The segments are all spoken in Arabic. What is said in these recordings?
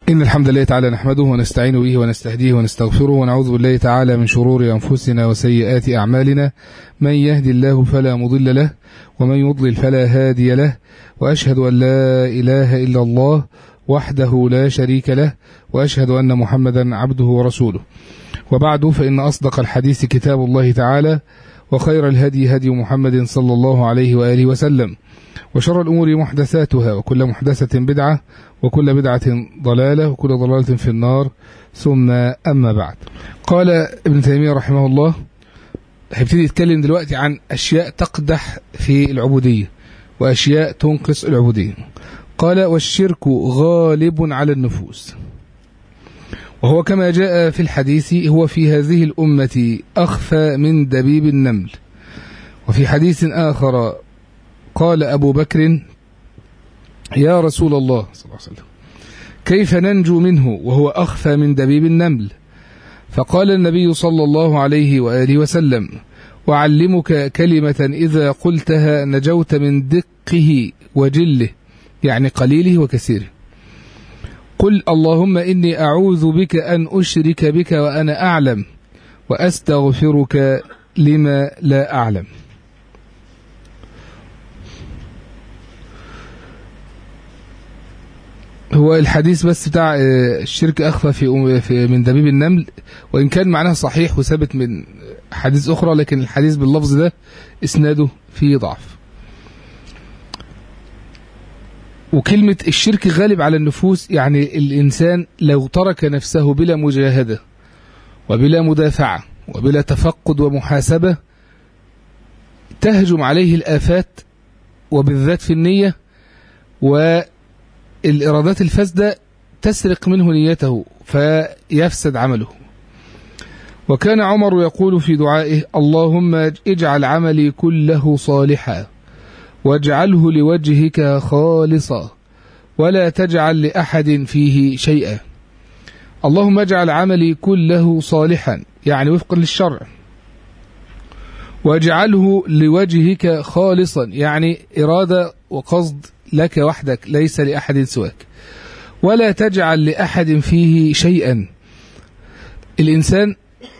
إن الحمد لله تعالى نحمده ونستعين به ونستهديه ونستغفره ونعوذ بالله تعالى من شرور أنفسنا وسيئات أعمالنا. من يهدي الله فلا مضل له ومن يضلل فلا هادي له، وأشهد أن لا إله إلا الله وحده لا شريك له، وأشهد أن محمدا عبده ورسوله. وبعد، فإن أصدق الحديث كتاب الله تعالى، وخير الهدي هدي محمد صلى الله عليه وآله وسلم، وشر الأمور محدثاتها، وكل محدثة بدعة، وكل بدعة ضلالة، وكل ضلالة في النار. ثم أما بعد، قال ابن تيمية رحمه الله، هيبتدي يتكلم دلوقتي عن أشياء تقدح في العبودية وأشياء تنقص العبودية. قال: والشرك غالب على النفوس، وهو كما جاء في الحديث هو في هذه الأمة أخفى من دبيب النمل. وفي حديث آخر قال أبو بكر: يا رسول الله صلى الله عليه وسلم، كيف ننجو منه وهو أخفى من دبيب النمل؟ فقال النبي صلى الله عليه وآله وسلم: وأعلمك كلمة إذا قلتها نجوت من دقه وجله، يعني قليله وكثيره. قل: اللهم إني أعوذ بك أن أشرك بك وأنا أعلم، وأستغفرك لما لا أعلم. هو الحديث بس بتاع الشرك أخفى من دبيب النمل، وإن كان معناه صحيح وثابت من حديث أخرى، لكن الحديث باللفظ ده إسناده فيه ضعف. وكلمة الشرك غالب على النفوس، يعني الإنسان لو ترك نفسه بلا مجاهدة وبلا مدافعة وبلا تفقد ومحاسبة، تهجم عليه الآفات، وبالذات في النية، والإرادات الفاسدة تسرق منه نيته فيفسد عمله. وكان عمر يقول في دعائه: اللهم اجعل عملي كله صالحا، واجعله لوجهك خالصا، ولا تجعل لأحد فيه شيئا. اللهم اجعل عملي كله صالحا، يعني وفقا للشرع، واجعله لوجهك خالصا، يعني إرادة وقصد لك وحدك ليس لأحد سواك، ولا تجعل لأحد فيه شيئا. الإنسان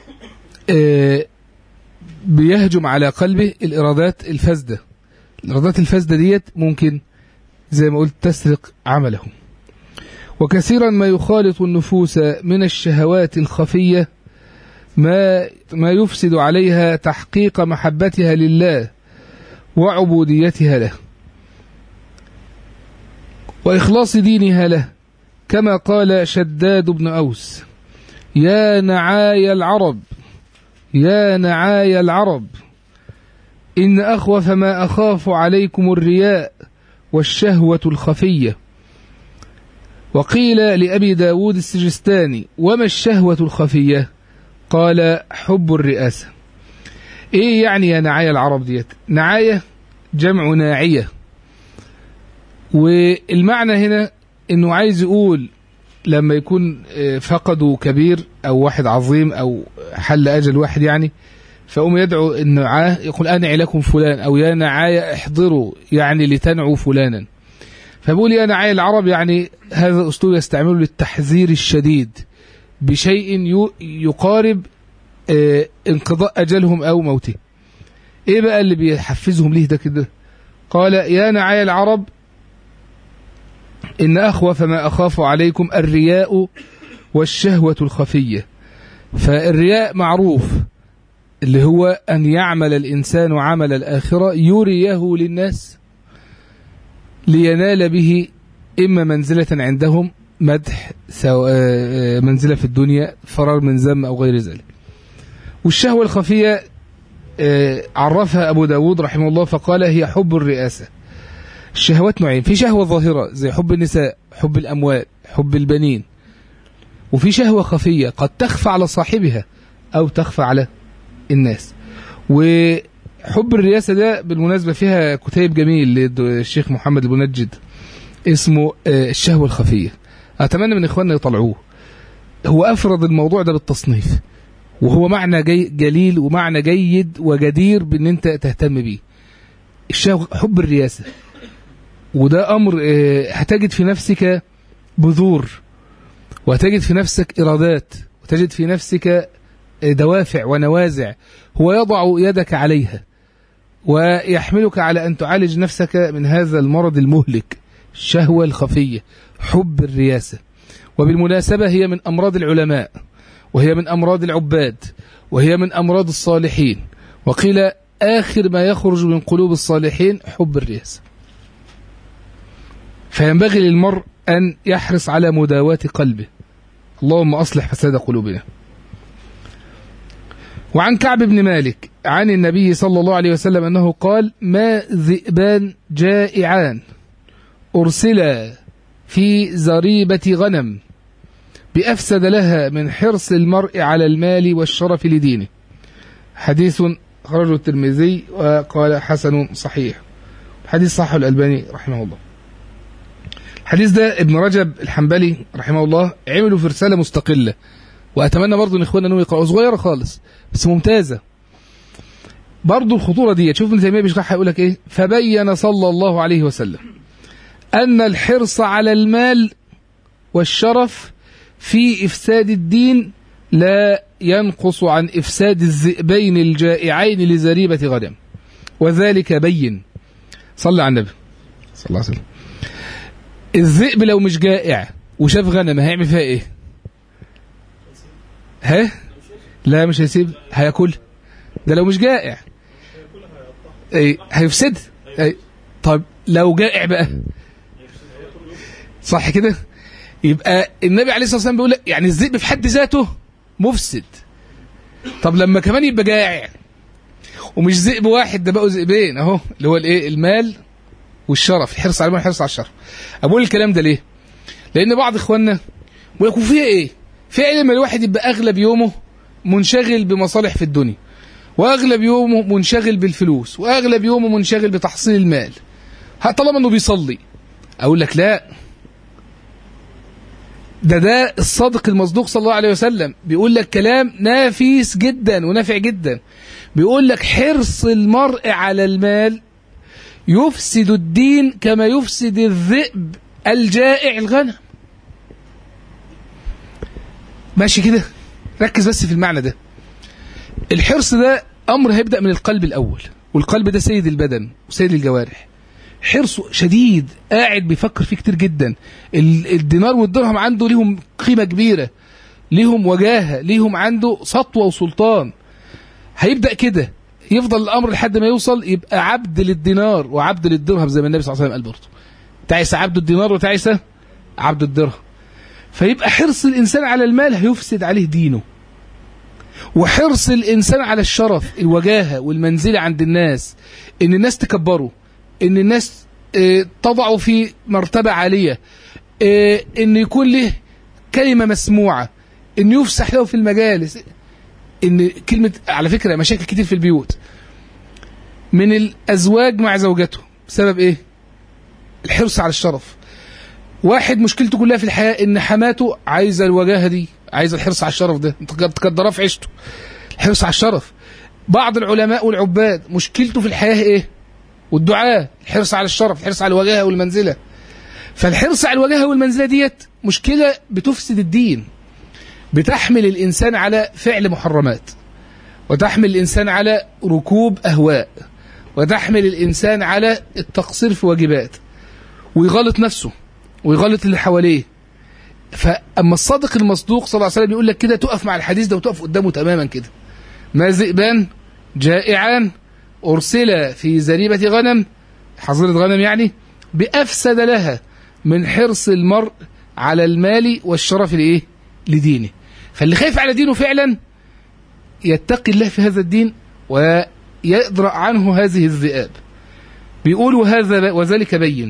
بيهجم على قلبه الإرادات الفاسدة. الإرادات الفاسدة ديت ممكن زي ما قلت تسرق عمله. وكثيرا ما يخالط النفوس من الشهوات الخفية ما يفسد عليها تحقيق محبتها لله وعبوديتها له وإخلاص دينها له، كما قال شداد بن أوس: يا نعاي العرب، يا نعاي العرب، إن أخوف ما أخاف عليكم الرياء والشهوة الخفية. وقيل لأبي داود السجستاني: وما الشهوة الخفية؟ قال: حب الرئاسة. إيه يعني يا نعاية العرب ديت؟ نعاية جمع ناعية، والمعنى هنا إنه عايز يقول لما يكون فقدوا كبير أو واحد عظيم أو حل أجل واحد، يعني فأم يدعو النعاه، يقول: أنعي لكم فلان، أو يا نعاية احضروا، يعني لتنعوا فلانا. فبقول يا نعاية العرب، يعني هذا أسلوب يستعمله للتحذير الشديد بشيء يقارب انقضاء أجلهم أو موته. إيه بقى اللي بيحفزهم ليه ده كده؟ قال: يا نعاية العرب، إن أخوف ما أخاف عليكم الرياء والشهوة الخفية. فالرياء معروف، اللي هو أن يعمل الإنسان عمل الآخرة يريه للناس لينال به إما منزلة عندهم، مدح، منزلة في الدنيا، فرار من ذم أو غير ذلك. والشهوة الخفية عرفها أبو داود رحمه الله فقال: هي حب الرئاسة. الشهوات نوعين: في شهوة ظاهرة زي حب النساء، حب الأموال، حب البنين، وفي شهوة خفية قد تخفى على صاحبها أو تخفى على الناس. وحب الرئاسة ده بالمناسبة فيها كتاب جميل للشيخ محمد المنجد اسمه الشهوة الخفية، أتمنى من إخواننا يطلعوه. هو أفرض الموضوع ده بالتصنيف، وهو معنى جليل ومعنى جيد وجدير بأن أنت تهتم به. الشهوة، حب الرئاسة، وده أمر هتجد في نفسك بذور وتجد في نفسك إرادات، وتجد في نفسك دوافع ونوازع هو يضع يدك عليها ويحملك على أن تعالج نفسك من هذا المرض المهلك، الشهوة الخفية، حب الرياسة. وبالمناسبة هي من أمراض العلماء، وهي من أمراض العباد، وهي من أمراض الصالحين، وقيل آخر ما يخرج من قلوب الصالحين حب الرياسة. فينبغي للمرء أن يحرص على مداواة قلبه. اللهم أصلح فساد قلوبنا. وعن كعب بن مالك عن النبي صلى الله عليه وسلم أنه قال: ما ذئبان جائعان أرسلا في زريبة غنم بأفسد لها من حرص المرء على المال والشرف لدينه. حديث خرجه الترمذي وقال حسن صحيح. حديث صححه الألباني رحمه الله. الحديث ده ابن رجب الحنبلي رحمه الله عملوا في رسالة مستقلة، وأتمنى برضو أن إخواننا أنهم يقرأوا، صغيرة خالص بس ممتازة. برضو الخطورة دي شوف ابن تيمية بيشرحها يقول لك إيه: فبين صلى الله عليه وسلم أن الحرص على المال والشرف في إفساد الدين لا ينقص عن إفساد الذئبين الجائعين لزريبة غنم، وذلك بين. صلى على النبي صلى الله عليه وسلم. الذئب لو مش جائع وشاف غنم هيعمل فيها ايه؟ لا مش هيسيب، هياكل. ده لو مش جائع هيفسد. طب لو جائع بقى صح كده؟ يبقى النبي عليه الصلاة والسلام بيقول يعني الذئب في حد ذاته مفسد. طب لما كمان يبقى جائع ومش ذئب واحد، ده بقوا ذئبين اهو، اللي هو الايه؟ المال والشرف، الحرص على المال والحرص على الشرف. أقول الكلام ده ليه؟ لأن بعض إخواننا بيقول لك وفيها إيه؟ فيها إيه لما الواحد يبقى أغلب يومه منشغل بمصالح في الدنيا، وأغلب يومه منشغل بالفلوس، وأغلب يومه منشغل بتحصيل المال، طالما إنه بيصلي. أقول لك لا، ده الصادق المصدوق صلى الله عليه وسلم بيقول لك كلام نافيس جدا ونافع جدا. بيقول لك حرص المرء على المال يفسد الدين كما يفسد الذئب الجائع الغنم. ماشي كده؟ ركز بس في المعنى ده. الحرص ده أمر هيبدأ من القلب الأول، والقلب ده سيد البدن وسيد الجوارح. حرصه شديد، قاعد بيفكر فيه كتير جدا. الدينار والدرهم عنده ليهم قيمة كبيرة، ليهم وجاهة، ليهم عنده سطوة وسلطان. هيبدأ كده، يفضل الأمر لحد ما يوصل يبقى عبد للدينار وعبد للدرهم، زي ما النبي صلى الله عليه وسلم قال برضه: تعيس عبد الدينار وتعيس عبد الدرهم. فيبقى حرص الإنسان على المال هيفسد عليه دينه، وحرص الإنسان على الشرف، الوجاهة والمنزلة عند الناس، إن الناس تكبره، إن الناس تضعه في مرتبة عالية، إن يكون له كلمة مسموعة، إن يفسح له في المجالس. إن كلمة، على فكرة مشاكل كتير في البيوت من الأزواج مع زوجته بسبب إيه؟ الحرص على الشرف. واحد مشكلته كلها في الحياة إن حماته عايزة الوجاهة دي، عايزة الحرص على الشرف ده، تقدرها في عيشته، الحرص على الشرف. بعض العلماء والعباد مشكلته في الحياة إيه؟ والدعاء، الحرص على الشرف، الحرص على الوجاهة والمنزلة. فالحرص على الوجاهة والمنزلة ديت مشكلة بتفسد الدين، بتحمل الإنسان على فعل محرمات، وتحمل الإنسان على ركوب أهواء، وتحمل الإنسان على التقصير في واجبات، ويغلط نفسه ويغلط اللي حواليه. فأما الصادق المصدوق صلى الله عليه وسلم يقول لك كده، تقف مع الحديث ده وتقف قدامه تماما كده: ما ذئبان جائعان أرسل في زريبة غنم، حظيرة غنم يعني، بأفسد لها من حرص المرء على المال والشرف لإيه؟ لدينه. فاللي خايف على دينه فعلا يتقي الله في هذا الدين ويدرأ عنه هذه الذئاب. بيقول هذا وذلك بين،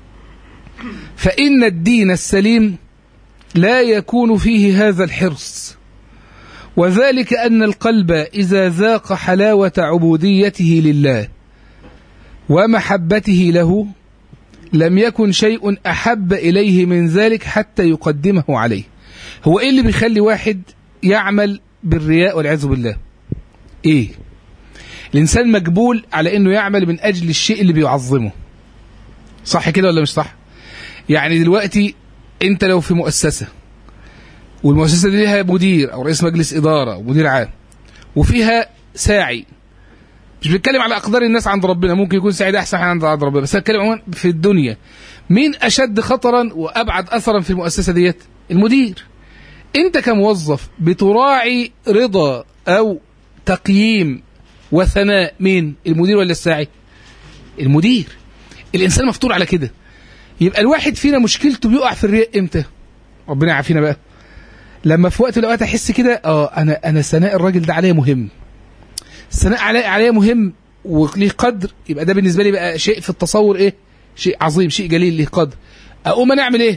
فإن الدين السليم لا يكون فيه هذا الحرص، وذلك أن القلب إذا ذاق حلاوة عبوديته لله ومحبته له لم يكن شيء أحب إليه من ذلك حتى يقدمه عليه. هو إيه اللي بيخلي واحد يعمل بالرياء والعياذ بالله؟ إيه؟ الإنسان مجبول على إنه يعمل من أجل الشيء اللي بيعظمه، صح كده ولا مش صح؟ يعني دلوقتي أنت لو في مؤسسة والمؤسسة دي لها مدير أو رئيس مجلس إدارة أو مدير عام، وفيها ساعي. مش بنتكلم على أقدار الناس عند ربنا، ممكن يكون ساعي ده أحسن عند ربنا، بس بنتكلم عموما في الدنيا. مين أشد خطرا وأبعد أثرا في المؤسسة ديت؟ المدير. أنت كموظف بتراعي رضا أو تقييم وثناء مين؟ المدير ولا الساعي؟ المدير. الإنسان مفطور على كده. يبقى الواحد فينا مشكلته بيقع في الرياء إمتى؟ ربنا يعافينا بقى. لما في وقت الأوقات أحس كده أنا ثناء الراجل ده عليا مهم، الثناء عليا مهم وليه قدر، يبقى ده بالنسبة لي بقى شيء في التصور إيه؟ شيء عظيم، شيء جليل ليه قدر. أقوم أنا أعمل إيه؟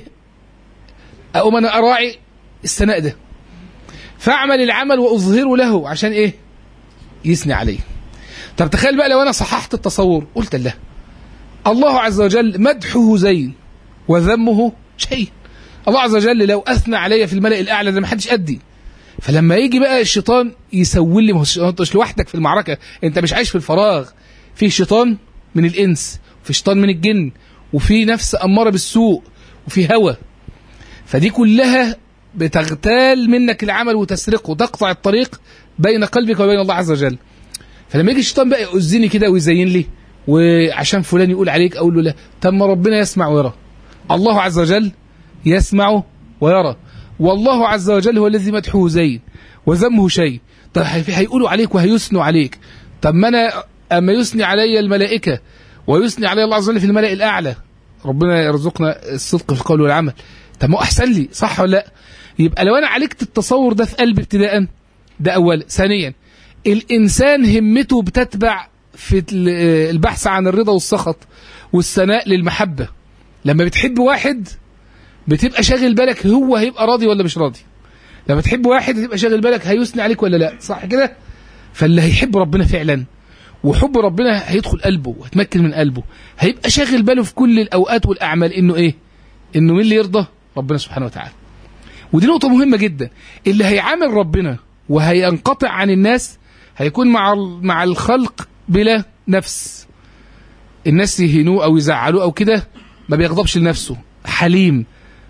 أقوم أنا أراعي الثناء ده، فأعمل العمل وأظهره له عشان إيه؟ يثني عليه. طب تخيل بقى لو أنا صححت التصور، قلت له الله عز وجل مدحه زين وذمه شيء. الله عز وجل لو أثنى علي في الملأ الأعلى ده ما حدش قدي. فلما يجي بقى الشيطان يسول لي، ما هو انت مش لوحدك في المعركة، انت مش عايش في الفراغ، في شيطان من الإنس، وفي شيطان من الجن، وفي نفس أمارة بالسوء، وفي هوى. فدي كلها بتغتال منك العمل وتسرقه وتقطع الطريق بين قلبك وبين الله عز وجل. فلما يجي الشيطان بقى يؤذني كده ويزين لي، وعشان فلان يقول عليك أقول له لا، طب ما ربنا يسمع ويرى، الله عز وجل يسمع ويرى، والله عز وجل هو الذي مدحه زين وذمه شيء. طب هيقولوا عليك وهيثنوا عليك. طب ما أنا أما يثني علي الملائكة ويثني علي الله عز وجل في الملأ الأعلى، ربنا يرزقنا الصدق في القول والعمل، طب ما أحسن لي، صح ولا لا؟ يبقى لو أنا عالجت التصور ده في قلبي ابتداء، ده أول. ثانيا، الإنسان همته بتتبع في البحث عن الرضا والسخط والثناء للمحبة. لما بتحب واحد بتبقى شاغل بالك هو هيبقى راضي ولا مش راضي. لما تحب واحد تبقى شاغل بالك هيثني عليك ولا لا، صح كده؟ فاللي هيحب ربنا فعلا وحب ربنا هيدخل قلبه وهتمكن من قلبه، هيبقى شاغل باله في كل الأوقات والأعمال إنه إيه؟ إنه مين اللي يرضى؟ ربنا سبحانه وتعالى. ودي نقطة مهمة جدا. اللي هيعامل ربنا وهينقطع عن الناس هيكون مع الخلق بلا نفس. الناس يهينوه أو يزعلوه أو كده ما بيغضبش لنفسه، حليم،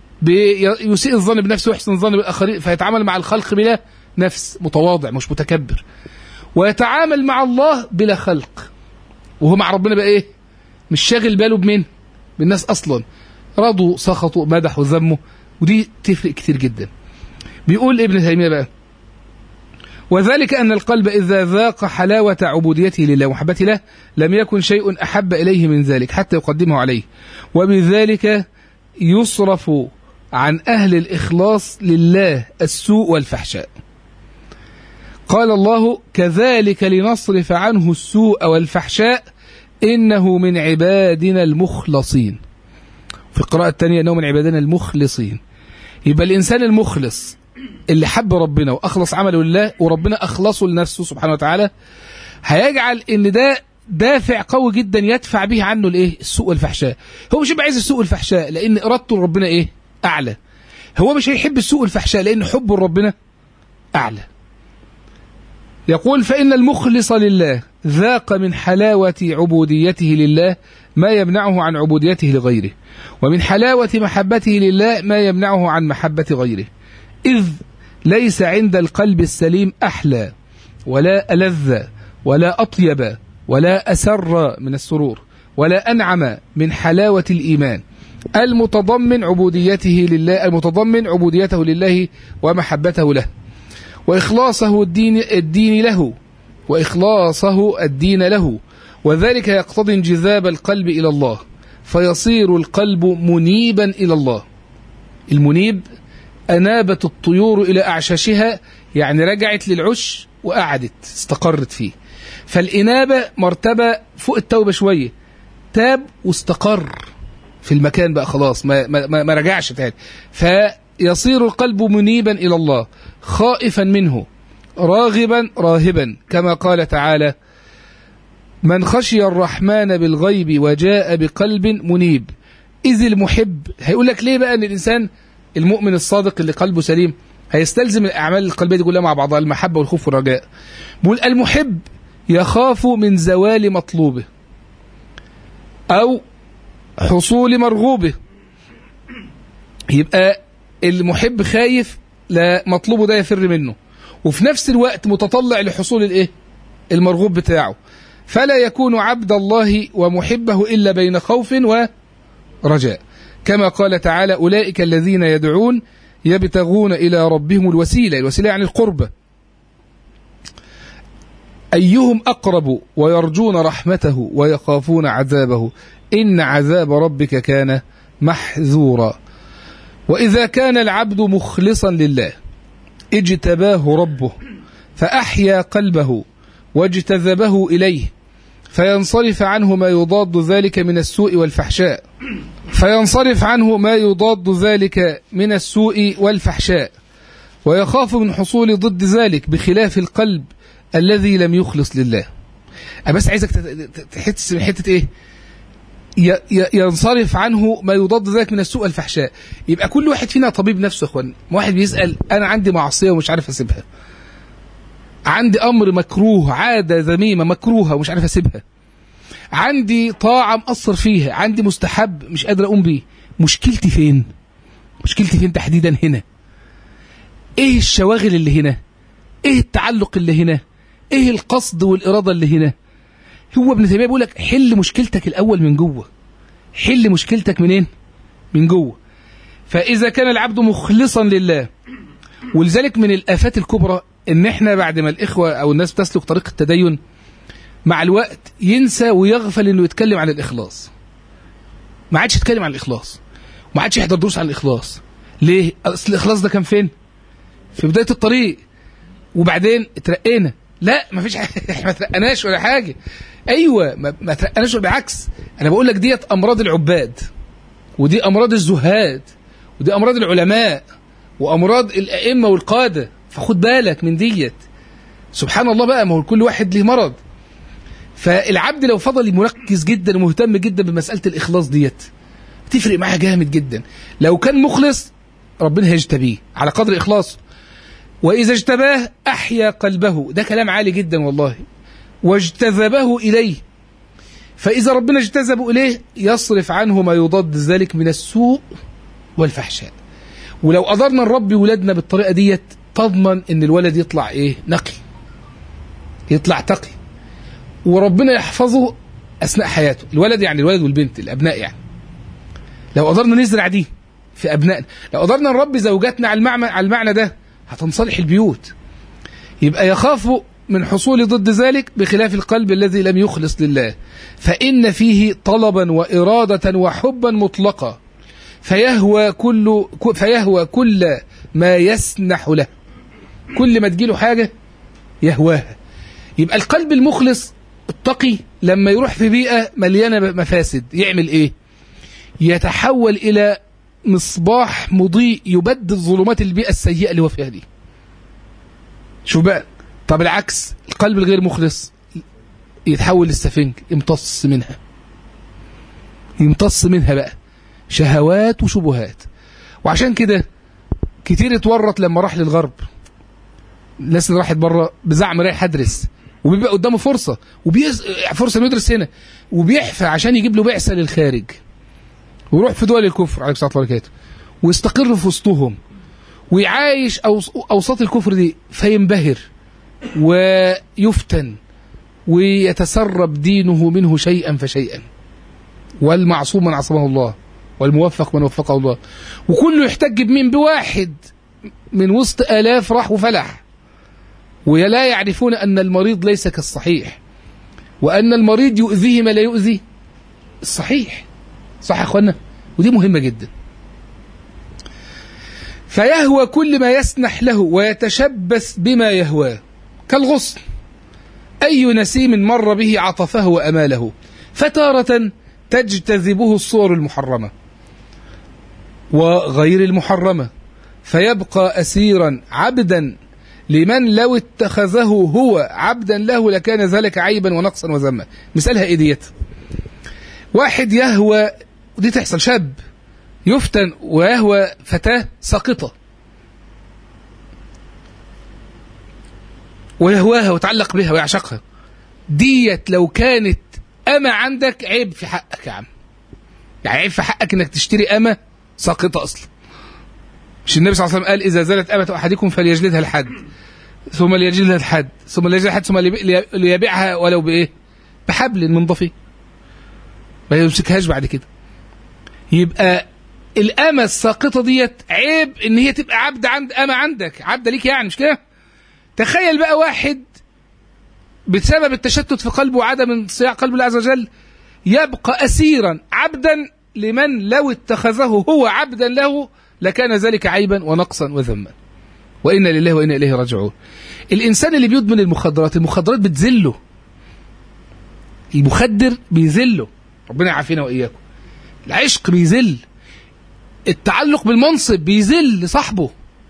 يسيء الظن بنفسه ويحسن الظن بالآخرين، فيتعامل مع الخلق بلا نفس، متواضع مش متكبر. ويتعامل مع الله بلا خلق، وهو مع ربنا بقى إيه؟ مش شاغل باله بمين؟ بالناس أصلا، رضوا سخطوا مدحوا ذموا. ودي تفرق كتير جدا. بيقول ابن تيمية بقى: وذلك أن القلب إذا ذاق حلاوة عبوديته لله ومحبته له لم يكن شيء أحب إليه من ذلك حتى يقدمه عليه، وبذلك يصرف عن أهل الإخلاص لله السوء والفحشاء. قال الله: كذلك لنصرف عنه السوء والفحشاء إنه من عبادنا المخلصين. في القراءة الثانية إنه من عبادنا المخلصين. يبقى الإنسان المخلص اللي حب ربنا وأخلص عمله لله وربنا أخلصه لنفسه سبحانه وتعالى، هيجعل إن ده دافع قوي جدا يدفع به عنه الإيه؟ السوء والفحشاء. هو مش عايز السوء والفحشاء لأن إرادته لربنا إيه؟ أعلى. هو مش هيحب السوء والفحشاء لأن حبه لربنا أعلى. يقول: فإن المخلص لله ذاق من حلاوة عبوديته لله ما يمنعه عن عبوديته لغيره، ومن حلاوة محبته لله ما يمنعه عن محبة غيره، إذ ليس عند القلب السليم أحلى ولا ألذ ولا أطيب ولا أسر من السرور ولا أنعم من حلاوة الإيمان المتضمن عبوديته لله ومحبته له وإخلاصه الدين له، وذلك يقتضي انجذاب القلب إلى الله فيصير القلب منيبا إلى الله. المنيب أنابت الطيور إلى أعشاشها، يعني رجعت للعش وقعدت استقرت فيه. فالإنابة مرتبة فوق التوبة شوية، تاب واستقر في المكان بقى خلاص، ما رجعش تاني. فيصير القلب منيبا إلى الله خائفا منه راغبا راهبا، كما قال تعالى: من خشي الرحمن بالغيب وجاء بقلب منيب. إذ المحب، هيقول لك ليه بقى أن الإنسان المؤمن الصادق اللي قلبه سليم هيستلزم الأعمال القلبية دي كلها مع بعضها، المحبة والخوف والرجاء. بيقول: المحب يخاف من زوال مطلوبه أو حصول مرغوبه. يبقى المحب خايف لا مطلوبه ده يفر منه، وفي نفس الوقت متطلع لحصول الايه المرغوب بتاعه. فلا يكون عبد الله ومحبه إلا بين خوف ورجاء، كما قال تعالى: أولئك الذين يدعون يبتغون إلى ربهم الوسيلة يعني القربة، أيهم أقرب ويرجون رحمته ويخافون عذابه إن عذاب ربك كان محذورا. وإذا كان العبد مخلصا لله اجتباه ربه فأحيا قلبه واجتذبه إليه، فينصرف عنه ما يضاد ذلك من السوء والفحشاء، ويخاف من حصول ضد ذلك بخلاف القلب الذي لم يخلص لله. أنا بس عايزك تحس من حتة إيه؟ ينصرف عنه ما يضاد ذلك من السوء والفحشاء. يبقى كل واحد فينا طبيب نفسه يا اخوان. واحد بيسأل: أنا عندي معصية ومش عارف أسيبها، عندي أمر مكروه، عادة ذميمة مكروهة ومش عارف أسيبها، عندي طاعة مقصر فيها، عندي مستحب مش قادر أقوم بيه. مشكلتي فين تحديدا هنا؟ إيه الشواغل اللي هنا؟ إيه التعلق اللي هنا؟ إيه القصد والإرادة اللي هنا؟ هو ابن تيمية بيقول لك: حل مشكلتك الأول من جوه. حل مشكلتك منين؟ من جوه. فإذا كان العبد مخلصا لله، ولذلك من الآفات الكبرى إن إحنا بعد ما الإخوة أو الناس تسلك طريق التدين مع الوقت ينسى ويغفل إنه يتكلم عن الإخلاص. ما عادش يتكلم عن الإخلاص، وما عادش يحضر دروس عن الإخلاص. ليه؟ أصل الإخلاص ده كان فين؟ في بداية الطريق، وبعدين اترقينا. لا، ما فيش احنا ما ترقناش ولا حاجة. أيوة، ما ترقناش، بالعكس. أنا بقول لك ديت أمراض العباد، ودي أمراض الزهاد، ودي أمراض العلماء، وأمراض الأئمة والقادة. فخد بالك من ديت. سبحان الله بقى، ما هو كل واحد له مرض. فالعبد لو فضل مركز جدا ومهتم جدا بمسألة الإخلاص ديت تفرق معاه جامد جدا. لو كان مخلص ربنا هيجتبيه على قدر إخلاصه، وإذا اجتباه أحيا قلبه. ده كلام عالي جدا والله. واجتذبه إليه، فإذا ربنا اجتذبه إليه يصرف عنه ما يضاد ذلك من السوء والفحشاء. ولو قدرنا نربي ولادنا بالطريقة ديت تضمن إن الولد يطلع إيه؟ نقي، يطلع تقي، وربنا يحفظه أثناء حياته. الولد يعني الولد والبنت، الأبناء يعني. لو قدرنا نزرع دي في أبنائنا، لو قدرنا نربي زوجاتنا على المعنى ده هتنصلح البيوت. يبقى يخاف من حصول ضد ذلك بخلاف القلب الذي لم يخلص لله، فإن فيه طلبا وإرادة وحبا مطلقا، فيهوى كل ما يسنح له. كل ما تجيله حاجة يهواها. يبقى القلب المخلص التقي لما يروح في بيئة مليانة مفاسد يعمل إيه؟ يتحول إلى مصباح مضيء يبدد ظلمات البيئة السيئة اللي هو فيها دي. شوف بقى. طب العكس، القلب الغير مخلص يتحول للسفنج، يمتص منها بقى شهوات وشبهات. وعشان كده كتير اتورط لما راح للغرب. الناس اللي راحت بره بزعم رايح أدرس، وبيبقى قدامه فرصة انه يدرس هنا، وبيحفى عشان يجيب له بعثة للخارج، ويروح في دول الكفر عليه الصلاة والسلام ويستقر في وسطهم ويعايش أوساط الكفر دي، فينبهر ويفتن ويتسرب دينه منه شيئا فشيئا. والمعصوم من عصمه الله، والموفق من وفقه الله. وكله يحتج بمين؟ بواحد من وسط آلاف راح وفلح. ولا يعرفون أن المريض ليس كالصحيح، وأن المريض يؤذيه ما لا يؤذي الصحيح. صح يا أخوانا؟ ودي مهمة جدا. فيهوى كل ما يسنح له ويتشبث بما يهواه كالغصن. أي نسيم مر به عطفه وأماله، فتارة تجتذبه الصور المحرمة وغير المحرمة، فيبقى أسيرا عبدا لمن لو اتخذه هو عبدا له لكان ذلك عيبا ونقصا وذما. مثالها إيه ديت؟ واحد يهوى، ودي تحصل، شاب يفتن ويهوى فتاة ساقطة ويهواها ويتعلق بها ويعشقها. ديت لو كانت أما عندك عيب في حقك يا عم. يعني عيب في حقك انك تشتري أما ساقطة أصلا. مش النبي صلى الله عليه وسلم قال إذا زالت أمة أحدكم فليجلدها الحد، ثم ليجلدها الحد، ثم ليجلدها الحد، ثم ليبيعها ولو بإيه؟ بحبل من ضفير، ما يمسكهاش بعد كده. يبقى الأمة الساقطة ديت عيب إن هي تبقى عبد عند أمة عندك، عبد ليك يعني، مش كده؟ تخيل بقى واحد بسبب التشتت في قلبه وعدم انصياع قلبه الله عز وجل يبقى أسيرا عبدا لمن لو اتخذه هو عبدا له لكان ذلك عيبا ونقصا وذما. وإنا لله وإنا إليه راجعون. الإنسان اللي بيدمن المخدرات بتذله، المخدر بيذله، ربنا يعافينا وإياكم. العشق بيذل، التعلق بالمنصب بيذل صاحبه،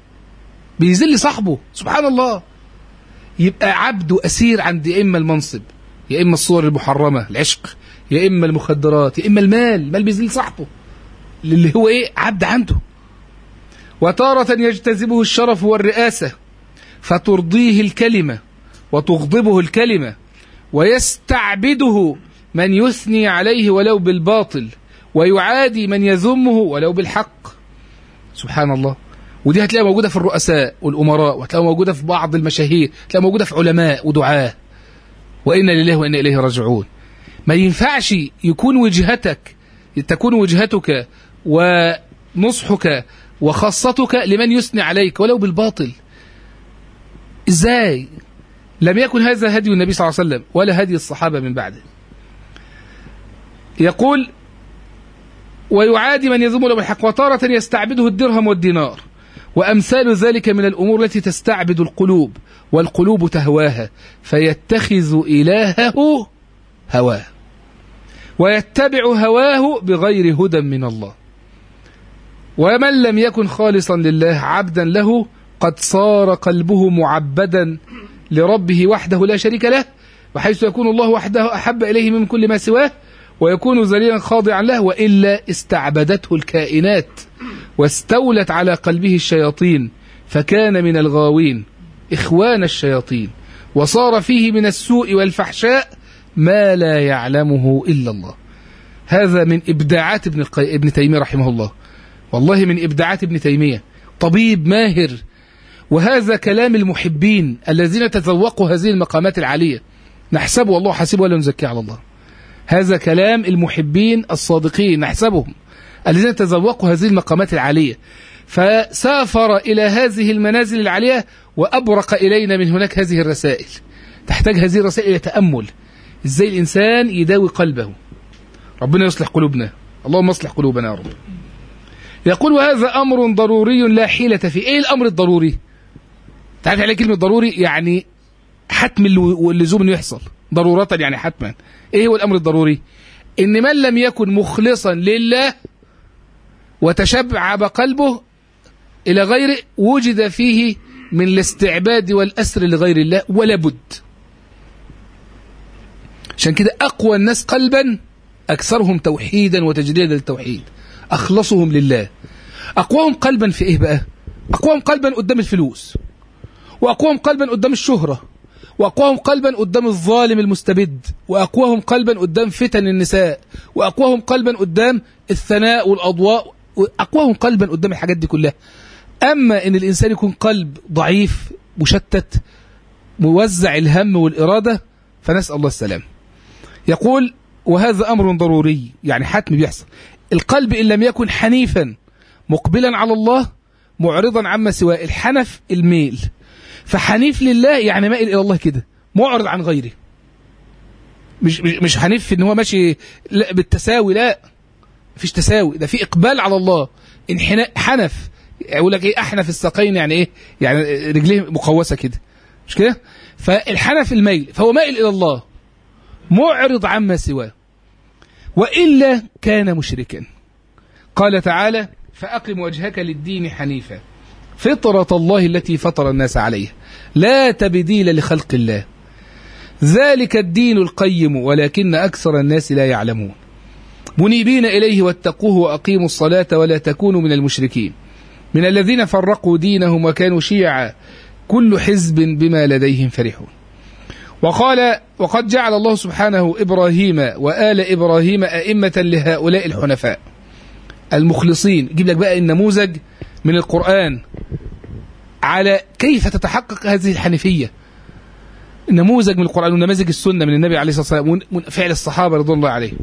سبحان الله. يبقى عبد وأسير عند يا إما المنصب، يا إما الصور المحرمة العشق، يا إما المخدرات، يا إما المال بيذل صاحبه اللي هو إيه؟ عبد عنده. وتارة يجتذبه الشرف والرئاسة فترضيه الكلمة وتغضبه الكلمة، ويستعبده من يثني عليه ولو بالباطل، ويعادي من يذمه ولو بالحق. سبحان الله. ودي هتلاقيها موجودة في الرؤساء والأمراء، وهتلاقيها موجودة في بعض المشاهير، هتلاقيها موجودة في علماء ودعاة. وإنا لله وإنا إليه راجعون. ما ينفعش تكون وجهتك ونصحك وخاصتك لمن يثني عليك ولو بالباطل. إزاي؟ لم يكن هذا هدي النبي صلى الله عليه وسلم ولا هدي الصحابة من بعده. يقول ويعادي من يذم له بالحق، وتارة يستعبده الدرهم والدينار، وأمثال ذلك من الأمور التي تستعبد القلوب، والقلوب تهواها فيتخذ إلهه هواه ويتبع هواه بغير هدى من الله. ومن لم يكن خالصا لله عبدا له قد صار قلبه معبدا لربه وحده لا شريك له، وحيث يكون الله وحده أحب إليه من كل ما سواه، ويكون ذليلا خاضعا له، وإلا استعبدته الكائنات واستولت على قلبه الشياطين فكان من الغاوين إخوان الشياطين، وصار فيه من السوء والفحشاء ما لا يعلمه إلا الله. هذا من إبداعات ابن تيمية رحمه الله، والله من إبداعات ابن تيمية، طبيب ماهر. وهذا كلام المحبين الذين تذوقوا هذه المقامات العالية، نحسبه والله حسيبه ولا نزكي على الله. هذا كلام المحبين الصادقين نحسبهم الذين تذوقوا هذه المقامات العالية، فسافر إلى هذه المنازل العالية وأبرق إلينا من هناك هذه الرسائل. تحتاج هذه الرسائل إلى تأمل، إزاي الإنسان يداوي قلبه. ربنا يصلح قلوبنا، اللهم اصلح قلوبنا يا رب. يقول وهذا أمر ضروري لا حيلة فيه. إيه الأمر الضروري؟ تعرف عليه كلمة ضروري؟ يعني حتم اللزوم أنه يحصل، ضرورة يعني حتما. إيه هو الأمر الضروري؟ إن من لم يكن مخلصا لله وتشبع قلبه إلى غيره وجد فيه من الاستعباد والأسر لغير الله ولا بد. عشان كده أقوى الناس قلبا أكثرهم توحيدا وتجديدا للتوحيد، أخلصهم لله. أقواهم قلبا في إيه بقى؟ أقواهم قلبا قدام الفلوس، وأقواهم قلبا قدام الشهرة، وأقواهم قلبا قدام الظالم المستبد، وأقواهم قلبا قدام فتن النساء، وأقواهم قلبا قدام الثناء والأضواء، وأقواهم قلبا قدام الحاجات دي كلها. أما إن الإنسان يكون قلب ضعيف مشتت موزع الهم والإرادة فنسأل الله السلام. يقول وهذا أمر ضروري يعني حتم بيحصل. القلب إن لم يكن حنيفا مقبلا على الله معرضا عما سواه، الحنف الميل، فحنيف لله يعني مائل إلى الله كده، معرض عن غيره. مش حنيف إن هو ماشي لا بالتساوي، لا مفيش تساوي، ده في إقبال على الله. حنف يقول لك إيه؟ أحنف الساقين يعني إيه؟ يعني رجليه مقوسة كده، مش كده؟ فالحنف الميل، فهو مائل إلى الله معرض عما سواه، وإلا كان مشركا. قال تعالى فأقم وجهك للدين حنيفا فطرة الله التي فطر الناس عليها لا تبديل لخلق الله ذلك الدين القيم ولكن أكثر الناس لا يعلمون منيبين إليه واتقوه وأقيموا الصلاة ولا تكونوا من المشركين من الذين فرقوا دينهم وكانوا شيعا كل حزب بما لديهم فرحون. وقال وقد جعل الله سبحانه إبراهيم وآل إبراهيم أئمة لهؤلاء الحنفاء المخلصين. يجيب لك بقى النموذج من القرآن على كيف تتحقق هذه الحنيفية، نموذج من القرآن ونماذج السنة من النبي عليه الصلاة والسلام وفعل الصحابة رضوان الله عليهم.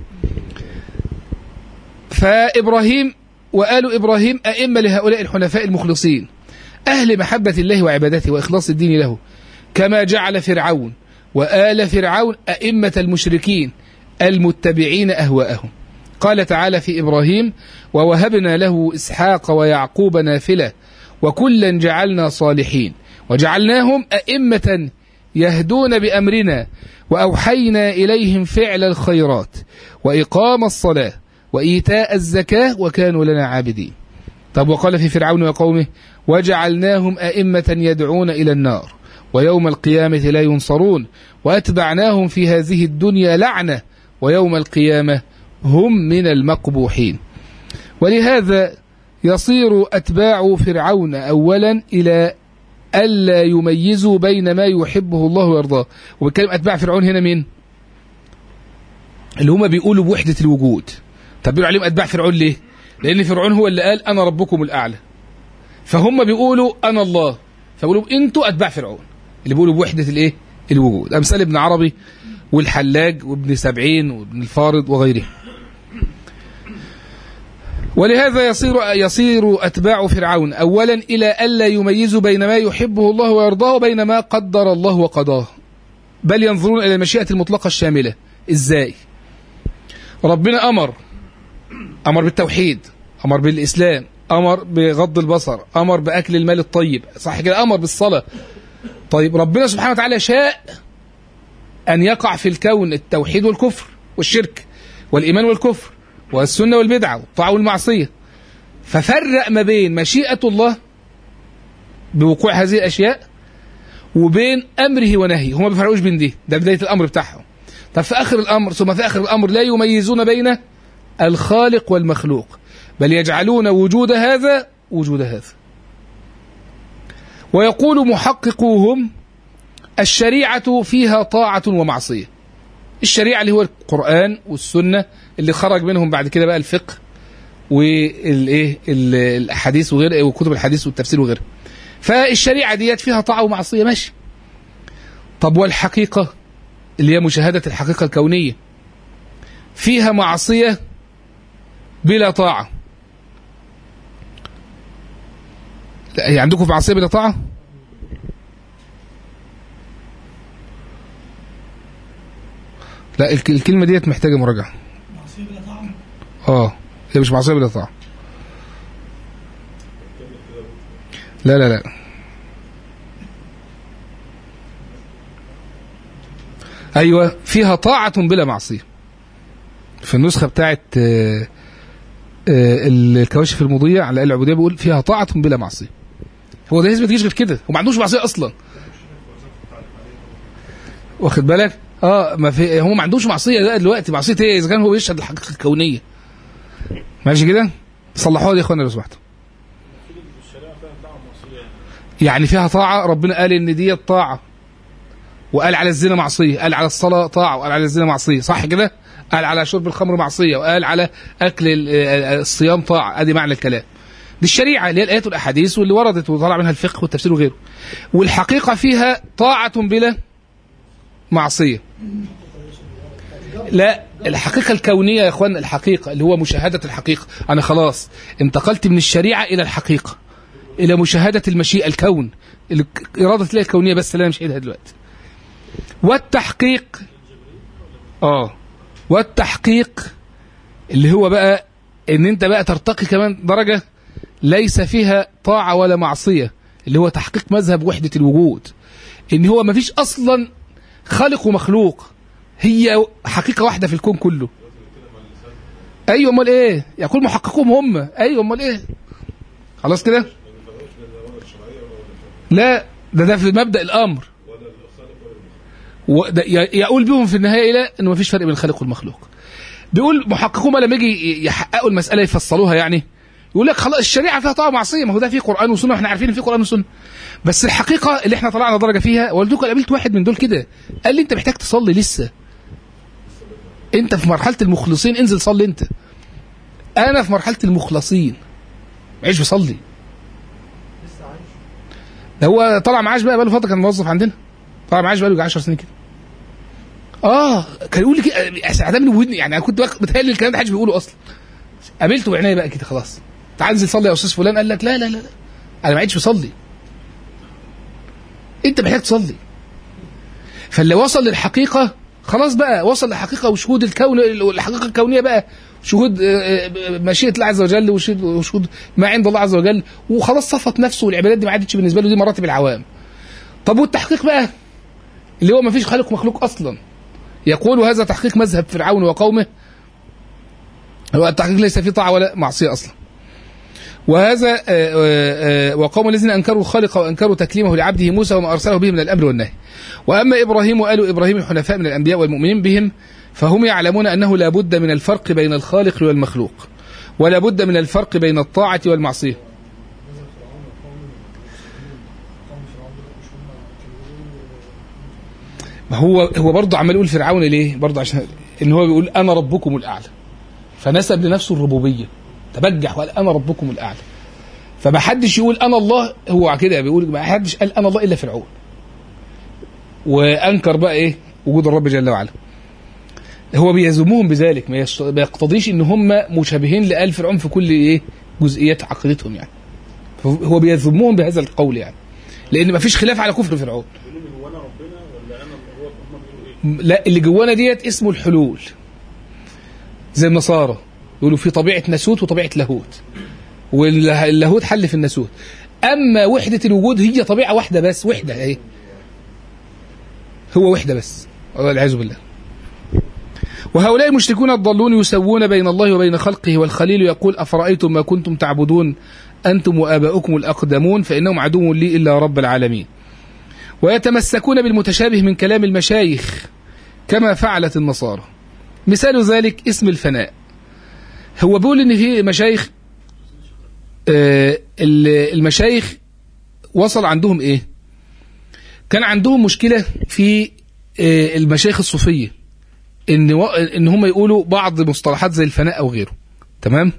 فإبراهيم وآل إبراهيم أئمة لهؤلاء الحنفاء المخلصين أهل محبة الله وعبادته وإخلاص الدين له، كما جعل فرعون وآل فرعون أئمة المشركين المتبعين أهواءهم. قال تعالى في إبراهيم: ووهبنا له إسحاق ويعقوب نافلة وكلا جعلنا صالحين وجعلناهم أئمة يهدون بأمرنا وأوحينا إليهم فعل الخيرات وإقام الصلاة وإيتاء الزكاة وكانوا لنا عابدين. طب وقال في فرعون وقومه: وجعلناهم أئمة يدعون إلى النار ويوم القيامة لا ينصرون وأتبعناهم في هذه الدنيا لعنة ويوم القيامة هم من المقبوحين. ولهذا يصير أتباع فرعون أولا إلى ألا يميزوا بين ما يحبه الله ويرضاه. وبالكلام أتباع فرعون هنا مين؟ اللي هم بيقولوا بوحدة الوجود. طب بيقولوا عليهم أتباع فرعون ليه؟ لأن فرعون هو اللي قال أنا ربكم الأعلى، فهم بيقولوا أنا الله، فبيقولوا أنتوا أتباع فرعون اللي بيقولوا بوحدة الإيه؟ الوجود. أمثال ابن عربي والحلاج وابن سبعين وابن الفارض وغيره. ولهذا يصير أتباع فرعون أولا إلى ألا يميزوا بين ما يحبه الله ويرضاه وبين ما قدر الله وقضاه، بل ينظرون إلى المشيئة المطلقة الشاملة. إزاي؟ ربنا أمر بالتوحيد، أمر بالإسلام، أمر بغض البصر، أمر بأكل المال الطيب، صح كده؟ أمر بالصلاة. طيب ربنا سبحانه وتعالى شاء أن يقع في الكون التوحيد والكفر والشرك والإيمان والكفر والسنة والبدعة والطاعة والمعصية، ففرق ما بين مشيئة الله بوقوع هذه الأشياء وبين أمره ونهيه. هم ما بيفرقوش بين دي، ده بداية الأمر بتاعهم. طب في آخر الأمر، ثم في آخر الأمر لا يميزون بين الخالق والمخلوق، بل يجعلون وجود هذا وجود هذا. ويقول محققوهم: الشريعة فيها طاعة ومعصية. الشريعة اللي هو القرآن والسنة اللي خرج منهم بعد كده بقى الفقه والحديث وغيره وكتب الحديث والتفسير وغيره. فالشريعة ديت فيها طاعة ومعصية، ماشي. طب والحقيقة اللي هي مشاهدة الحقيقة الكونية فيها معصية بلا طاعة. لا، هي عندكم في معصية بلا طاعة؟ لا، الكلمة ديت محتاجة مراجعة. معصية بلا طاعة؟ هي مش معصية بلا طاعة. لا لا لا، أيوة، فيها طاعة بلا معصية. في النسخة بتاعت الكواشف المضية على العبودية بيقول فيها طاعة بلا معصية. هو ده لازم تجيش غير كده، وما عندوش معصية أصلا، واخد بالك؟ ما في، هو ما عندوش معصية ده دلوقتي. معصية ايه؟ إذا كان هو بيشهد الحقيقة الكونية. ماشي كده؟ صلحوها دي يا اخوانا لو سمحتوا. يعني فيها طاعة، ربنا قال إن دي طاعة، وقال على الزنا معصية، قال على الصلاة طاعة، وقال على الزنا معصية، صح كده؟ قال على شرب الخمر معصية، وقال على أكل الصيام طاعة. أدي معنى الكلام. دي الشريعة اللي هي الآيات والأحاديث واللي وردت وطلع منها الفقه والتفسير وغيره. والحقيقة فيها طاعة بلا معصية. لا، الحقيقة الكونية يا اخوان، الحقيقة اللي هو مشاهدة الحقيقة. أنا خلاص انتقلت من الشريعة إلى الحقيقة، إلى مشاهدة المشيئة، الكون، إرادة الله الكونية بس اللي أنا مش قايلها دلوقتي. والتحقيق والتحقيق اللي هو بقى إن أنت بقى ترتقي كمان درجة ليس فيها طاعة ولا معصية، اللي هو تحقيق مذهب وحدة الوجود، إن هو ما فيش أصلا خالق ومخلوق، هي حقيقة واحدة في الكون كله. أيوة، أمال إيه؟ يقول محققهم هم. أيوة، أمال إيه؟ خلاص كده؟ لا، ده في مبدأ الأمر. يقول بهم في النهاية إلى أنه ما فيش فرق بين الخالق والمخلوق. بيقول محققهم لما يجي يحققوا المسألة يفصلوها، يعني يقول لك خلاص الشريعة فيها طاعة ومعصية، ما هو ده فيه قرآن وسنة، واحنا عارفين ان فيه قرآن وسنة. بس الحقيقة اللي احنا طلعنا درجة فيها، والدك قابلت واحد من دول كده قال لي انت محتاج تصلي لسه، انت في مرحلة المخلصين، انزل صلي انت. انا في مرحلة المخلصين، معيش بصلي. ده هو طلع معاش بقى له فتره، كان موظف عندنا، طلع معاش بقى له 10 سنين كده. كان يقول لي كده استعدام ودني، يعني انا كنت بتهيألي الكلام ده محدش بيقوله اصلا. قابلته بعينيا بقى كده، خلاص تعال انزل صلي يا استاذ فلان، قال لك لا لا لا لا انا ما عدتش بصلي، انت محتاج تصلي. فاللي وصل للحقيقه خلاص بقى، وصل للحقيقه وشهود الكون، الحقيقه الكونيه بقى، شهود مشيئه الله عز وجل وشهود ما عند الله عز وجل، وخلاص صفت نفسه، والعبادات دي ما عادتش بالنسبه له، دي مراتب العوام. طب والتحقيق بقى اللي هو ما فيش خالق ومخلوق اصلا، يقول هذا تحقيق مذهب فرعون وقومه، هو التحقيق ليس فيه طاعه ولا معصيه اصلا. وهذا وقوم الذين انكروا الخالق وانكروا تكليمه لعبده موسى وما ارسله به من الامر والنهي. واما ابراهيم وآل ابراهيم الحنفاء من الانبياء والمؤمنين بهم، فهم يعلمون انه لا بد من الفرق بين الخالق والمخلوق، ولا بد من الفرق بين الطاعه والمعصيه. هو برضه عمال يقول فرعون ليه؟ برضه عشان ان هو بيقول انا ربكم الاعلى، فنسب لنفسه الربوبيه، تبجح وقال انا ربكم الاعلى. فما حدش يقول انا الله، هو كده بيقول ما حدش قال انا الله الا فرعون، وانكر بقى ايه وجود الرب جل وعلا. هو بيذمهم بذلك، ما يقتضيش ان هم مشابهين لآل فرعون في كل ايه جزئيات عقيدتهم يعني. هو بيذمهم بهذا القول يعني، لان ما فيش خلاف على كفر فرعون. لا، اللي جوانا ديت اسمه الحلول، زي النصارى يقولوا في طبيعه ناسوت وطبيعه لاهوت، واللاهوت حل في الناسوت. اما وحده الوجود هي طبيعه واحده بس، وحده اهي، هو وحده بس، والعياذ بالله. وهؤلاء المشركون الضالون يسوون بين الله وبين خلقه، والخليل يقول أفرأيتم ما كنتم تعبدون أنتم وآباؤكم الأقدمون فإنهم عدو لي إلا رب العالمين. ويتمسكون بالمتشابه من كلام المشايخ كما فعلت النصارى. مثال ذلك اسم الفناء. هو بيقول إن في مشايخ، المشايخ وصل عندهم إيه؟ كان عندهم مشكلة في المشايخ الصوفية، ان هم يقولوا بعض مصطلحات زي الفناء او غيره، تمام؟